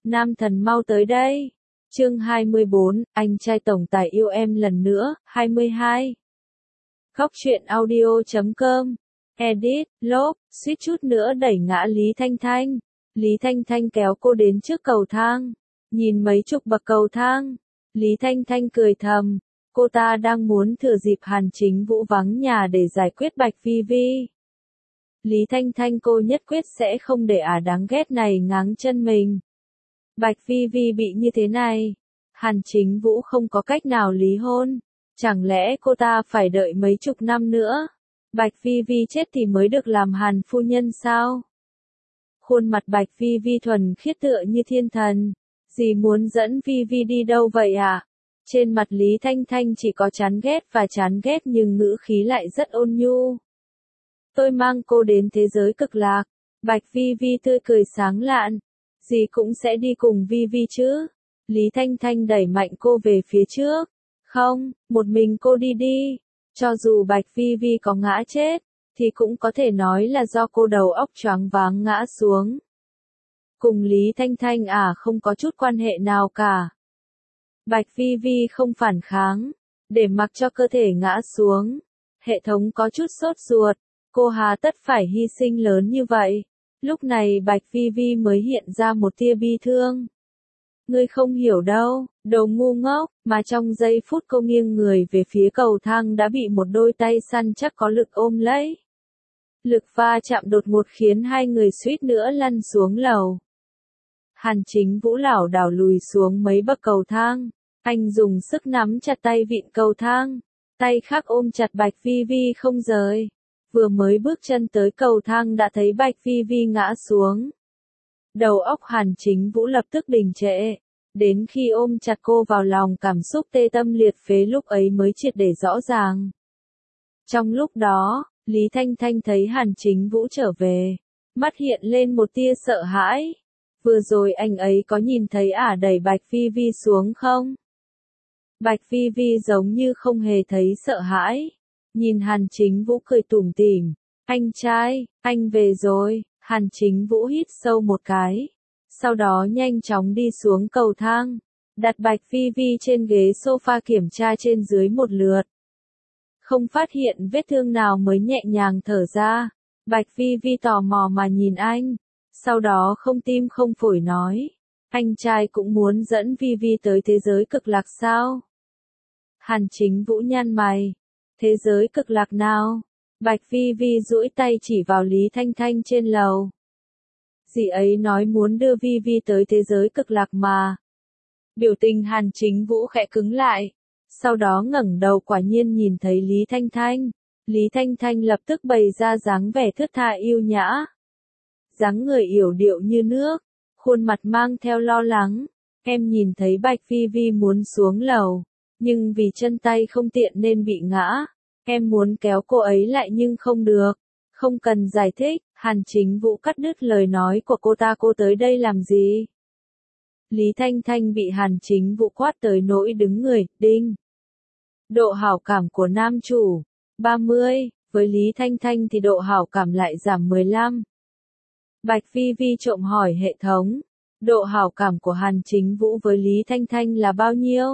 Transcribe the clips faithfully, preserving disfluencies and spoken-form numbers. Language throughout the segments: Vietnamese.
Nam thần mau tới đây. Chương hai mươi bốn, anh trai tổng tài yêu em lần nữa, hai mươi hai. Góc truyện audio chấm com. Edit, lốp, suýt chút nữa đẩy ngã Lý Thanh Thanh. Lý Thanh Thanh kéo cô đến trước cầu thang. Nhìn mấy chục bậc cầu thang. Lý Thanh Thanh cười thầm. Cô ta đang muốn thừa dịp Hàn Chính Vũ vắng nhà để giải quyết Bạch Phi Vi. Lý Thanh Thanh cô nhất quyết sẽ không để ả đáng ghét này ngáng chân mình. Bạch Phi Vi bị như thế này. Hàn Chính Vũ không có cách nào lý hôn. Chẳng lẽ cô ta phải đợi mấy chục năm nữa? Bạch Phi Vi chết thì mới được làm Hàn phu nhân sao? Khuôn mặt Bạch Phi Vi thuần khiết tựa như thiên thần. Dì muốn dẫn Phi Vi đi đâu vậy ạ? À? Trên mặt Lý Thanh Thanh chỉ có chán ghét và chán ghét nhưng ngữ khí lại rất ôn nhu. Tôi mang cô đến thế giới cực lạc. Bạch Phi Vi tươi cười sáng lạn. Dì cũng sẽ đi cùng Vi Vi chứ? Lý Thanh Thanh đẩy mạnh cô về phía trước. Không, một mình cô đi đi. Cho dù Bạch Phi Vi có ngã chết, thì cũng có thể nói là do cô đầu óc choáng váng ngã xuống. Cùng Lý Thanh Thanh à không có chút quan hệ nào cả. Bạch Phi Vi không phản kháng, để mặc cho cơ thể ngã xuống. Hệ thống có chút sốt ruột, cô hà tất phải hy sinh lớn như vậy. Lúc này Bạch Phi Vi mới hiện ra một tia bi thương. Ngươi không hiểu đâu, đồ ngu ngốc, mà trong giây phút cô nghiêng người về phía cầu thang đã bị một đôi tay săn chắc có lực ôm lấy. Lực va chạm đột ngột khiến hai người suýt nữa lăn xuống lầu. Hàn Chính Vũ lảo đảo lùi xuống mấy bậc cầu thang, anh dùng sức nắm chặt tay vịn cầu thang, tay khác ôm chặt Bạch Phi Vi không rời. Vừa mới bước chân tới cầu thang đã thấy Bạch Phi Vi ngã xuống. Đầu óc Hàn Chính Vũ lập tức đình trệ, đến khi ôm chặt cô vào lòng cảm xúc tê tâm liệt phế lúc ấy mới triệt để rõ ràng. Trong lúc đó, Lý Thanh Thanh thấy Hàn Chính Vũ trở về, mắt hiện lên một tia sợ hãi. Vừa rồi anh ấy có nhìn thấy ả đẩy Bạch Phi Vi xuống không? Bạch Phi Vi giống như không hề thấy sợ hãi. Nhìn Hàn Chính Vũ cười tủm tỉm. Anh trai, anh về rồi. Hàn Chính Vũ hít sâu một cái. Sau đó nhanh chóng đi xuống cầu thang. Đặt Bạch Phi Vi trên ghế sofa kiểm tra trên dưới một lượt. Không phát hiện vết thương nào mới nhẹ nhàng thở ra. Bạch Phi Vi tò mò mà nhìn anh. Sau đó không tim không phổi nói. Anh trai cũng muốn dẫn Vi Vi tới thế giới cực lạc sao? Hàn Chính Vũ nhăn mày. Thế giới cực lạc nào? Bạch Phi Vi duỗi tay chỉ vào Lý Thanh Thanh trên lầu. Dì ấy nói muốn đưa Vi Vi tới thế giới cực lạc mà. Biểu tình Hàn Chính Vũ khẽ cứng lại. Sau đó ngẩng đầu quả nhiên nhìn thấy Lý Thanh Thanh. Lý Thanh Thanh lập tức bày ra dáng vẻ thướt tha yêu nhã. Dáng người yểu điệu như nước, khuôn mặt mang theo lo lắng. Em nhìn thấy Bạch Phi Vi muốn xuống lầu, nhưng vì chân tay không tiện nên bị ngã. Em muốn kéo cô ấy lại nhưng không được. Không cần giải thích, Hàn Chính Vũ cắt đứt lời nói của cô ta. Cô tới đây làm gì? Lý Thanh Thanh bị Hàn Chính Vũ quát tới nỗi đứng người, đinh. Độ hảo cảm của nam chủ, ba mươi, với Lý Thanh Thanh thì độ hảo cảm lại giảm mười lăm. Bạch Phi Vi trộm hỏi hệ thống, độ hảo cảm của Hàn Chính Vũ với Lý Thanh Thanh là bao nhiêu?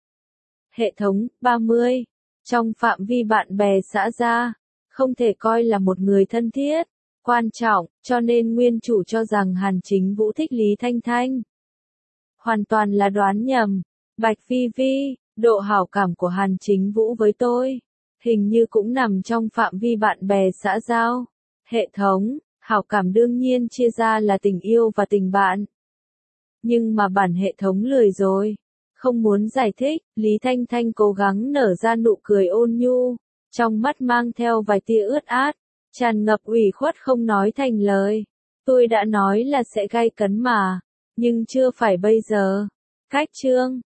Hệ thống, ba mươi. Trong phạm vi bạn bè xã giao, không thể coi là một người thân thiết, quan trọng, cho nên nguyên chủ cho rằng Hàn Chính Vũ thích Lý Thanh Thanh. Hoàn toàn là đoán nhầm. Bạch Phi Vi, độ hảo cảm của Hàn Chính Vũ với tôi, hình như cũng nằm trong phạm vi bạn bè xã giao. Hệ thống, hảo cảm đương nhiên chia ra là tình yêu và tình bạn. Nhưng mà bản hệ thống lười rồi. Không muốn giải thích, Lý Thanh Thanh cố gắng nở ra nụ cười ôn nhu, trong mắt mang theo vài tia ướt át, tràn ngập ủy khuất không nói thành lời. Tôi đã nói là sẽ gay cấn mà, nhưng chưa phải bây giờ. Cách chương,